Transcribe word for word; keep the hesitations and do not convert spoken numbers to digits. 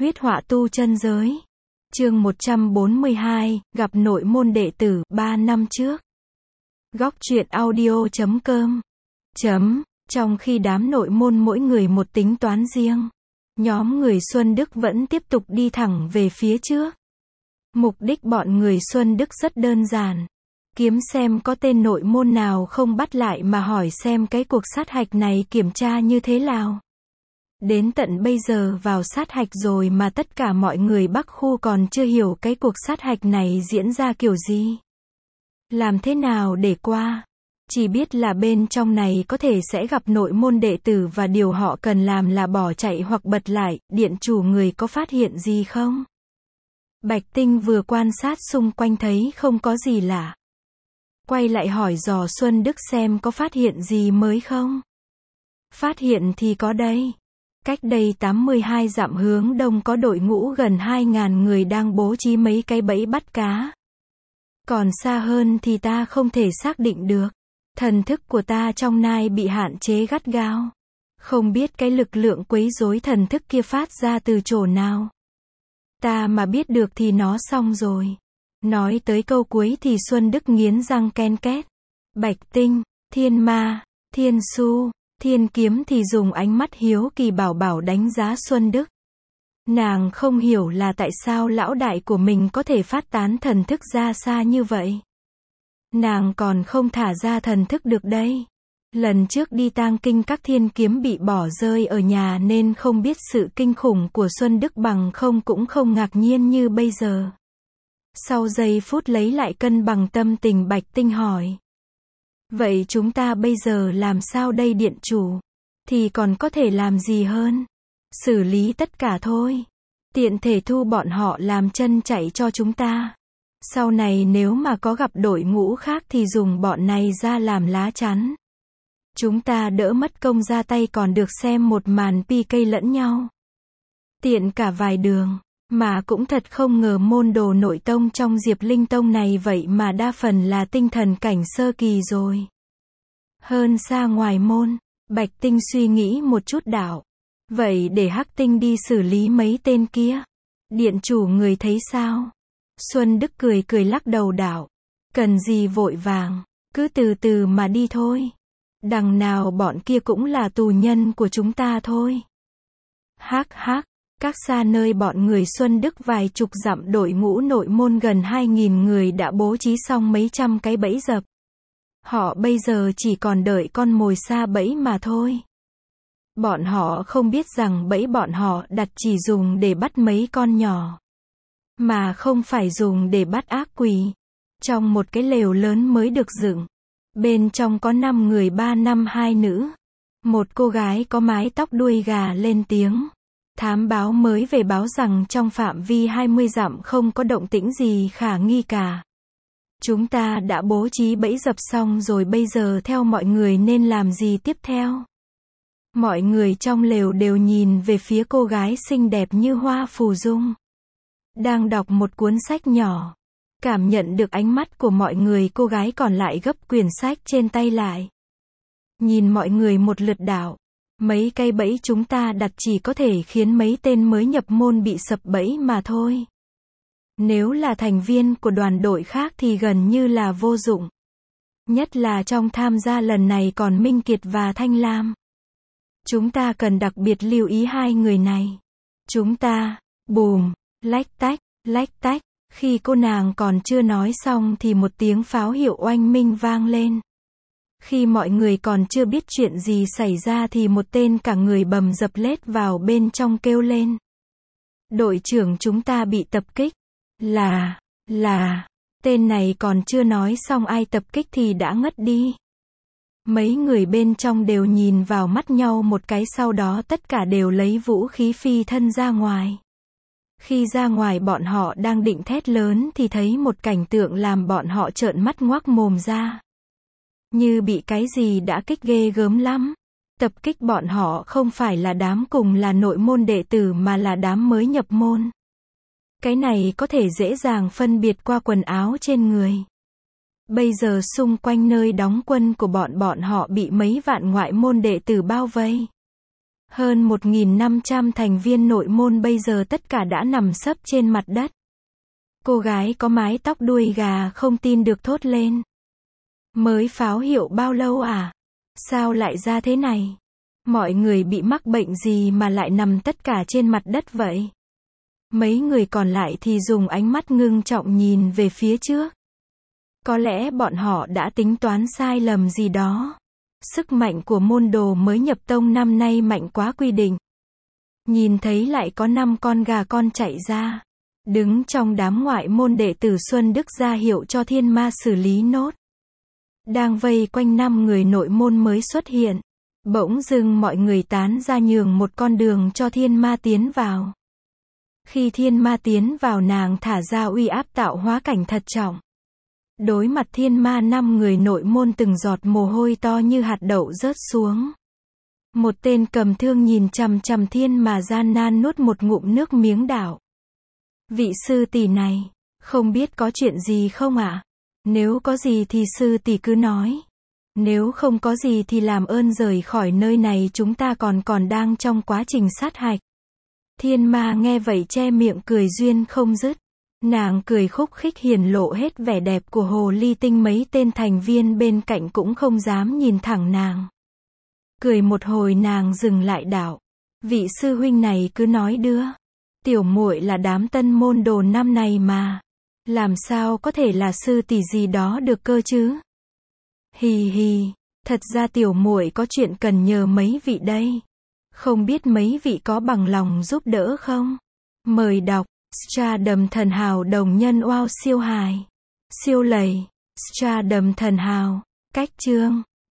Huyết họa tu chân giới. Chương một trăm bốn mươi hai, gặp nội môn đệ tử, ba năm trước. Góc truyện audio chấm com. Chấm, trong khi đám nội môn mỗi người một tính toán riêng, nhóm người Xuân Đức vẫn tiếp tục đi thẳng về phía trước. Mục đích bọn người Xuân Đức rất đơn giản. Kiếm xem có tên nội môn nào không bắt lại mà hỏi xem cái cuộc sát hạch này kiểm tra như thế nào. Đến tận bây giờ vào sát hạch rồi mà tất cả mọi người Bắc khu còn chưa hiểu cái cuộc sát hạch này diễn ra kiểu gì. Làm thế nào để qua. Chỉ biết là bên trong này có thể sẽ gặp nội môn đệ tử và điều họ cần làm là bỏ chạy hoặc bật lại. Điện chủ người có phát hiện gì không? Bạch Tinh vừa quan sát xung quanh thấy không có gì lạ. Quay lại hỏi dò Xuân Đức xem có phát hiện gì mới không? Phát hiện thì có đây. Cách đây tám mươi hai dặm hướng đông có đội ngũ gần hai nghìn người đang bố trí mấy cái bẫy bắt cá. Còn xa hơn thì ta không thể xác định được. Thần thức của ta trong nai bị hạn chế gắt gao. Không biết cái lực lượng quấy rối thần thức kia phát ra từ chỗ nào. Ta mà biết được thì nó xong rồi. Nói tới câu cuối thì Xuân Đức nghiến răng ken két. Bạch Tinh, Thiên Ma, Thiên Su, Thiên Kiếm thì dùng ánh mắt hiếu kỳ bảo bảo đánh giá Xuân Đức. Nàng không hiểu là tại sao lão đại của mình có thể phát tán thần thức ra xa như vậy. Nàng còn không thả ra thần thức được đây. Lần trước đi tang kinh các Thiên Kiếm bị bỏ rơi ở nhà nên không biết sự kinh khủng của Xuân Đức, bằng không cũng không ngạc nhiên như bây giờ. Sau giây phút lấy lại cân bằng tâm tình, Bạch Tinh hỏi. Vậy chúng ta bây giờ làm sao đây điện chủ? Thì còn có thể làm gì hơn? Xử lý tất cả thôi. Tiện thể thu bọn họ làm chân chạy cho chúng ta. Sau này nếu mà có gặp đội ngũ khác thì dùng bọn này ra làm lá chắn. Chúng ta đỡ mất công ra tay còn được xem một màn pi cây lẫn nhau. Tiện cả vài đường. Mà cũng thật không ngờ môn đồ nội tông trong Diệp Linh Tông này vậy mà đa phần là tinh thần cảnh sơ kỳ rồi. Hơn xa ngoài môn, Bạch Tinh suy nghĩ một chút đạo. Vậy để Hắc Tinh đi xử lý mấy tên kia. Điện chủ người thấy sao? Xuân Đức cười cười lắc đầu đạo. Cần gì vội vàng, cứ từ từ mà đi thôi. Đằng nào bọn kia cũng là tù nhân của chúng ta thôi. Hắc hắc. Các xa nơi bọn người Xuân Đức vài chục dặm đội ngũ nội môn gần hai nghìn người đã bố trí xong mấy trăm cái bẫy dập. Họ bây giờ chỉ còn đợi con mồi sa bẫy mà thôi. Bọn họ không biết rằng bẫy bọn họ đặt chỉ dùng để bắt mấy con nhỏ. Mà không phải dùng để bắt ác quỷ. Trong một cái lều lớn mới được dựng. Bên trong có năm người, ba nam hai nữ. Một cô gái có mái tóc đuôi gà lên tiếng. Thám báo mới về báo rằng trong phạm vi hai mươi dặm không có động tĩnh gì khả nghi cả. Chúng ta đã bố trí bẫy dập xong rồi, bây giờ theo mọi người nên làm gì tiếp theo? Mọi người trong lều đều nhìn về phía cô gái xinh đẹp như hoa phù dung. Đang đọc một cuốn sách nhỏ. Cảm nhận được ánh mắt của mọi người, cô gái còn lại gấp quyển sách trên tay lại. Nhìn mọi người một lượt đạo. Mấy cây bẫy chúng ta đặt chỉ có thể khiến mấy tên mới nhập môn bị sập bẫy mà thôi. Nếu là thành viên của đoàn đội khác thì gần như là vô dụng. Nhất là trong tham gia lần này còn Minh Kiệt và Thanh Lam. Chúng ta cần đặc biệt lưu ý hai người này. Chúng ta, bùm, lách tách, lách tách. Khi cô nàng còn chưa nói xong thì một tiếng pháo hiệu oanh minh vang lên. Khi mọi người còn chưa biết chuyện gì xảy ra thì một tên cả người bầm dập lết vào bên trong kêu lên. Đội trưởng chúng ta bị tập kích. Là, là, tên này còn chưa nói xong ai tập kích thì đã ngất đi. Mấy người bên trong đều nhìn vào mắt nhau một cái, sau đó tất cả đều lấy vũ khí phi thân ra ngoài. Khi ra ngoài bọn họ đang định thét lớn thì thấy một cảnh tượng làm bọn họ trợn mắt ngoác mồm ra. Như bị cái gì đã kích ghê gớm lắm. Tập kích bọn họ không phải là đám cùng là nội môn đệ tử mà là đám mới nhập môn. Cái này có thể dễ dàng phân biệt qua quần áo trên người. Bây giờ xung quanh nơi đóng quân của bọn bọn họ bị mấy vạn ngoại môn đệ tử bao vây. Hơn một nghìn năm trăm thành viên nội môn bây giờ tất cả đã nằm sấp trên mặt đất. Cô gái có mái tóc đuôi gà không tin được thốt lên. Mới pháo hiệu bao lâu à? Sao lại ra thế này? Mọi người bị mắc bệnh gì mà lại nằm tất cả trên mặt đất vậy? Mấy người còn lại thì dùng ánh mắt ngưng trọng nhìn về phía trước. Có lẽ bọn họ đã tính toán sai lầm gì đó. Sức mạnh của môn đồ mới nhập tông năm nay mạnh quá quy định. Nhìn thấy lại có năm con gà con chạy ra. Đứng trong đám ngoại môn đệ tử Xuân Đức ra hiệu cho thiên ma xử lý nốt. Đang vây quanh năm người nội môn mới xuất hiện. Bỗng dưng mọi người tán ra nhường một con đường cho thiên ma tiến vào. Khi thiên ma tiến vào nàng thả ra uy áp tạo hóa cảnh thật trọng. Đối mặt thiên ma năm người nội môn từng giọt mồ hôi to như hạt đậu rớt xuống. Một tên cầm thương nhìn chằm chằm thiên mà gian nan nuốt một ngụm nước miếng đảo. Vị sư tỷ này, không biết có chuyện gì không ạ? Nếu có gì thì sư tỷ cứ nói. Nếu không có gì thì làm ơn rời khỏi nơi này, chúng ta còn còn đang trong quá trình sát hạch. Thiên ma nghe vậy che miệng cười duyên không dứt. Nàng cười khúc khích hiển lộ hết vẻ đẹp của hồ ly tinh, mấy tên thành viên bên cạnh cũng không dám nhìn thẳng nàng. Cười một hồi nàng dừng lại đạo. Vị sư huynh này cứ nói đưa. Tiểu muội là đám tân môn đồ năm này mà. Làm sao có thể là sư tỷ gì đó được cơ chứ? Hì hì, thật ra tiểu muội có chuyện cần nhờ mấy vị đây. Không biết mấy vị có bằng lòng giúp đỡ không? Mời đọc. Stardom thần hào đồng nhân wow siêu hài. Siêu lầy. Stardom thần hào. Cách chương.